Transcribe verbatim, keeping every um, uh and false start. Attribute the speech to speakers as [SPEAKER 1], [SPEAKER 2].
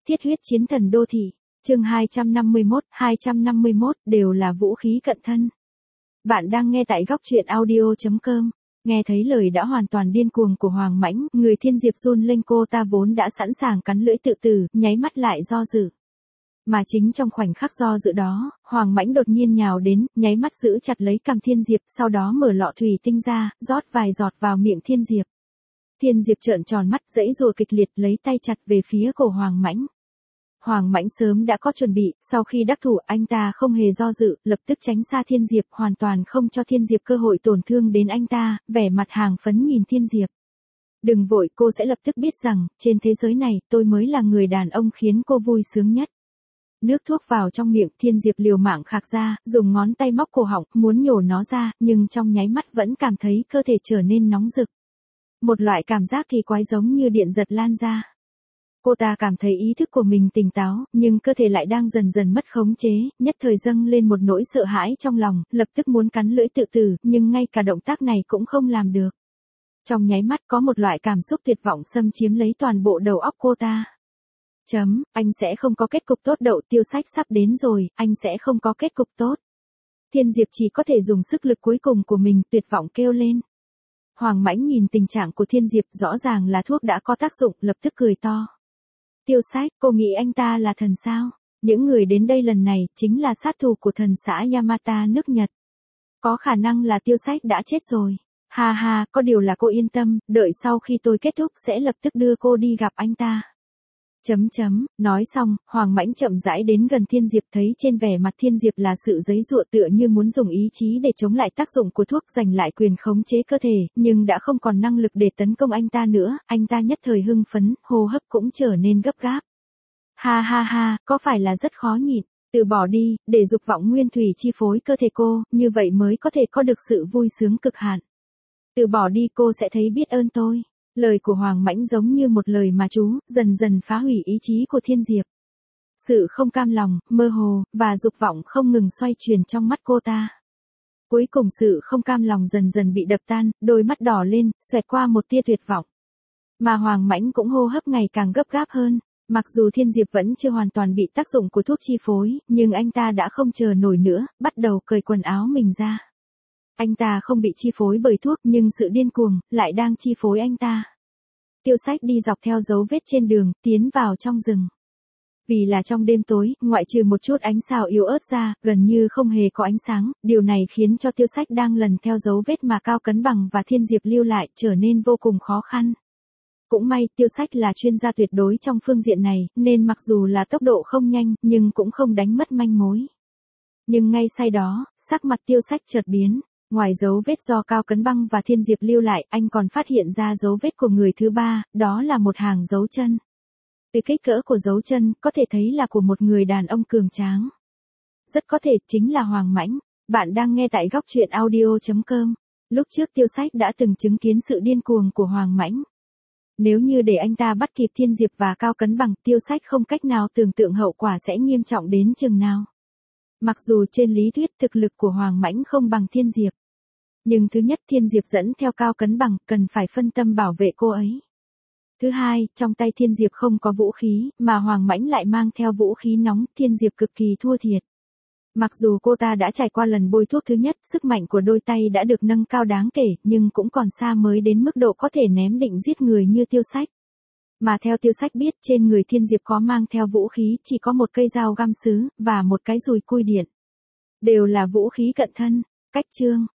[SPEAKER 1] Thiết huyết chiến thần đô thị, chương hai trăm năm mươi mốt, hai trăm năm mươi mốt đều là vũ khí cận thân. Bạn đang nghe tại góc truyện audio chấm com. Nghe thấy lời đã hoàn toàn điên cuồng của Hoàng Mãnh, người Thiên Diệp run lên, cô ta vốn đã sẵn sàng cắn lưỡi tự tử, nháy mắt lại do dự. Mà chính trong khoảnh khắc do dự đó, Hoàng Mãnh đột nhiên nhào đến, nháy mắt giữ chặt lấy cằm Thiên Diệp, sau đó mở lọ thủy tinh ra, rót vài giọt vào miệng Thiên Diệp. Thiên Diệp trợn tròn mắt, giãy giụa kịch liệt, lấy tay chặt về phía cổ Hoàng Mãnh. Hoàng Mãnh sớm đã có chuẩn bị, sau khi đắc thủ anh ta không hề do dự, lập tức tránh xa Thiên Diệp, hoàn toàn không cho Thiên Diệp cơ hội tổn thương đến anh ta, vẻ mặt hàng phấn nhìn Thiên Diệp. Đừng vội, cô sẽ lập tức biết rằng, trên thế giới này, tôi mới là người đàn ông khiến cô vui sướng nhất. Nước thuốc vào trong miệng, Thiên Diệp liều mạng khạc ra, dùng ngón tay móc cổ họng, muốn nhổ nó ra, nhưng trong nháy mắt vẫn cảm thấy cơ thể trở nên nóng rực. Một loại cảm giác kỳ quái giống như điện giật lan ra. Cô ta cảm thấy ý thức của mình tỉnh táo, nhưng cơ thể lại đang dần dần mất khống chế, nhất thời dâng lên một nỗi sợ hãi trong lòng, lập tức muốn cắn lưỡi tự tử, nhưng ngay cả động tác này cũng không làm được. Trong nháy mắt có một loại cảm xúc tuyệt vọng xâm chiếm lấy toàn bộ đầu óc cô ta. Chấm, anh sẽ không có kết cục tốt, Đậu Tiêu Sách sắp đến rồi, anh sẽ không có kết cục tốt. Thiên Diệp chỉ có thể dùng sức lực cuối cùng của mình tuyệt vọng kêu lên. Hoàng Mãnh nhìn tình trạng của Thiên Diệp, rõ ràng là thuốc đã có tác dụng, lập tức cười to. Tiêu Sách, cô nghĩ anh ta là thần sao? Những người đến đây lần này chính là sát thủ của thần xã Yamata nước Nhật. Có khả năng là Tiêu Sách đã chết rồi. Ha ha, có điều là cô yên tâm, đợi sau khi tôi kết thúc sẽ lập tức đưa cô đi gặp anh ta. Chấm chấm, nói xong, Hoàng Mãnh chậm rãi đến gần Thiên Diệp, thấy trên vẻ mặt Thiên Diệp là sự giãy giụa, tựa như muốn dùng ý chí để chống lại tác dụng của thuốc, giành lại quyền khống chế cơ thể, nhưng đã không còn năng lực để tấn công anh ta nữa, anh ta nhất thời hưng phấn, hô hấp cũng trở nên gấp gáp. Ha ha ha, có phải là rất khó nhịn, từ bỏ đi, để dục vọng nguyên thủy chi phối cơ thể cô, như vậy mới có thể có được sự vui sướng cực hạn. Từ bỏ đi, cô sẽ thấy biết ơn tôi. Lời của Hoàng Mãnh giống như một lời mà chú, dần dần phá hủy ý chí của Thiên Diệp. Sự không cam lòng, mơ hồ, và dục vọng không ngừng xoay chuyển trong mắt cô ta. Cuối cùng sự không cam lòng dần dần bị đập tan, đôi mắt đỏ lên, xoẹt qua một tia tuyệt vọng. Mà Hoàng Mãnh cũng hô hấp ngày càng gấp gáp hơn. Mặc dù Thiên Diệp vẫn chưa hoàn toàn bị tác dụng của thuốc chi phối, nhưng anh ta đã không chờ nổi nữa, bắt đầu cởi quần áo mình ra. Anh ta không bị chi phối bởi thuốc, nhưng sự điên cuồng lại đang chi phối anh ta. Tiêu Sách đi dọc theo dấu vết trên đường, tiến vào trong rừng. Vì là trong đêm tối, ngoại trừ một chút ánh sao yếu ớt ra, gần như không hề có ánh sáng, điều này khiến cho Tiêu Sách đang lần theo dấu vết mà Cao Cấn Bằng và Thiên Diệp lưu lại trở nên vô cùng khó khăn. Cũng may, Tiêu Sách là chuyên gia tuyệt đối trong phương diện này, nên mặc dù là tốc độ không nhanh, nhưng cũng không đánh mất manh mối. Nhưng ngay sau đó, sắc mặt Tiêu Sách chợt biến. Ngoài dấu vết do Cao Cấn Băng và Thiên Diệp lưu lại, anh còn phát hiện ra dấu vết của người thứ ba, đó là một hàng dấu chân. Từ kích cỡ của dấu chân, có thể thấy là của một người đàn ông cường tráng. Rất có thể chính là Hoàng Mãnh. Bạn đang nghe tại góc truyện audio chấm com. Lúc trước Tiêu Sách đã từng chứng kiến sự điên cuồng của Hoàng Mãnh. Nếu như để anh ta bắt kịp Thiên Diệp và Cao Cấn Bằng, Tiêu Sách không cách nào tưởng tượng hậu quả sẽ nghiêm trọng đến chừng nào. Mặc dù trên lý thuyết thực lực của Hoàng Mãnh không bằng Thiên Diệp. Nhưng thứ nhất, Thiên Diệp dẫn theo Cao Cấn Bằng, cần phải phân tâm bảo vệ cô ấy. Thứ hai, trong tay Thiên Diệp không có vũ khí, mà Hoàng Mãnh lại mang theo vũ khí nóng, Thiên Diệp cực kỳ thua thiệt. Mặc dù cô ta đã trải qua lần bôi thuốc thứ nhất, sức mạnh của đôi tay đã được nâng cao đáng kể, nhưng cũng còn xa mới đến mức độ có thể ném định giết người như Tiêu Sách. Mà theo Tiêu Sách biết, trên người Thiên Diệp có mang theo vũ khí, chỉ có một cây dao găm sứ, và một cái dùi cui điện. Đều là vũ khí cận thân. Cách chương.